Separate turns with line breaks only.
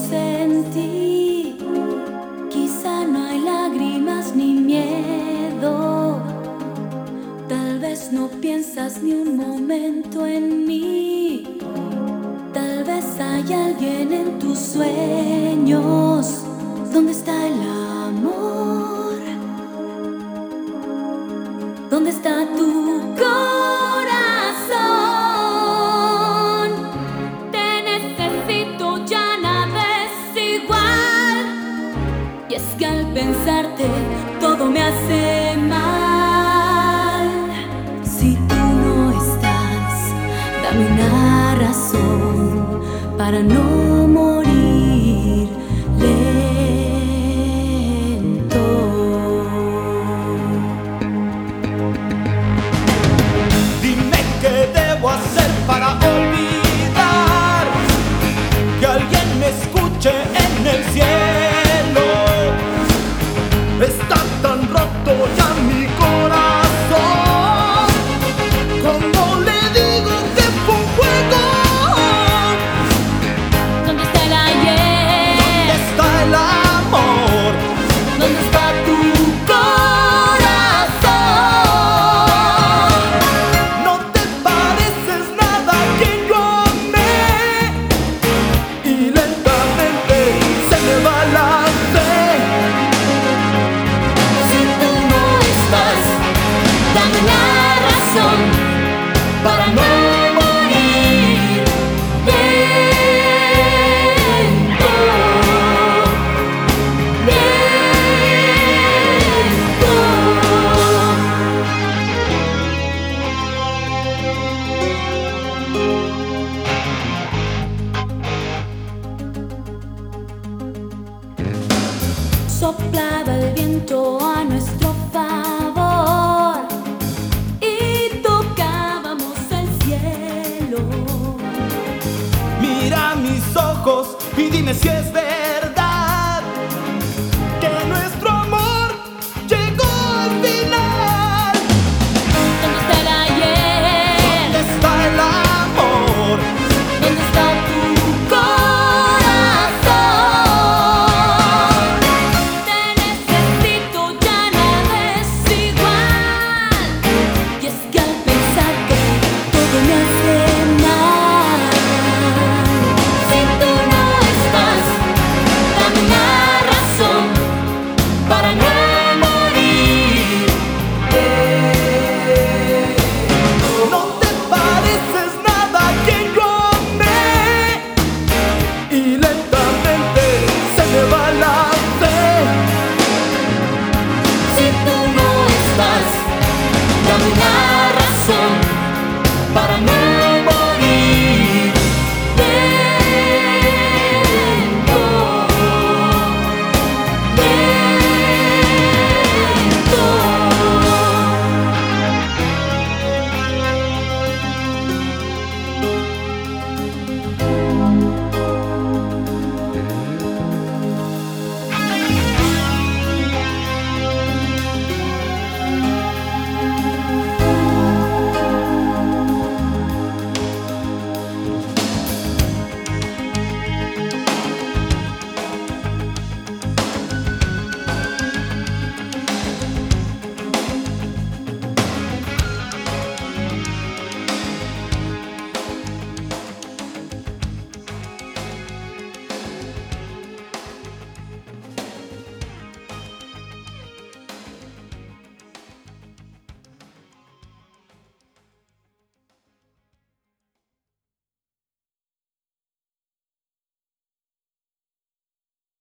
en ti. Quizá no hay lágrimas ni miedo. Tal vez no piensas ni un momento en mí. Tal vez hay alguien en tus sueños. ¿Dónde está el amor? ¿Dónde está tu corazón? Te necesito, ya nada es igual. Y es que al pensarte todo me hace mal. Si tú no estás, dame una razón para no morir lento.
Dime qué debo hacer para olvidar, que alguien me escuche en el cielo. Está tan roto ya mi corazón. ¿Cómo le digo que fue un juego?
¿Dónde está el ayer?
¿Dónde está el amor?
¿Dónde está tu corazón?
No te pareces nada que yo amé, y lentamente se me va la fe.
Si tú no estás, dame una razón para no morir lento, Soplaba el viento a nuestro favor y tocábamos el cielo.
Mira mis ojos y dime si es verdad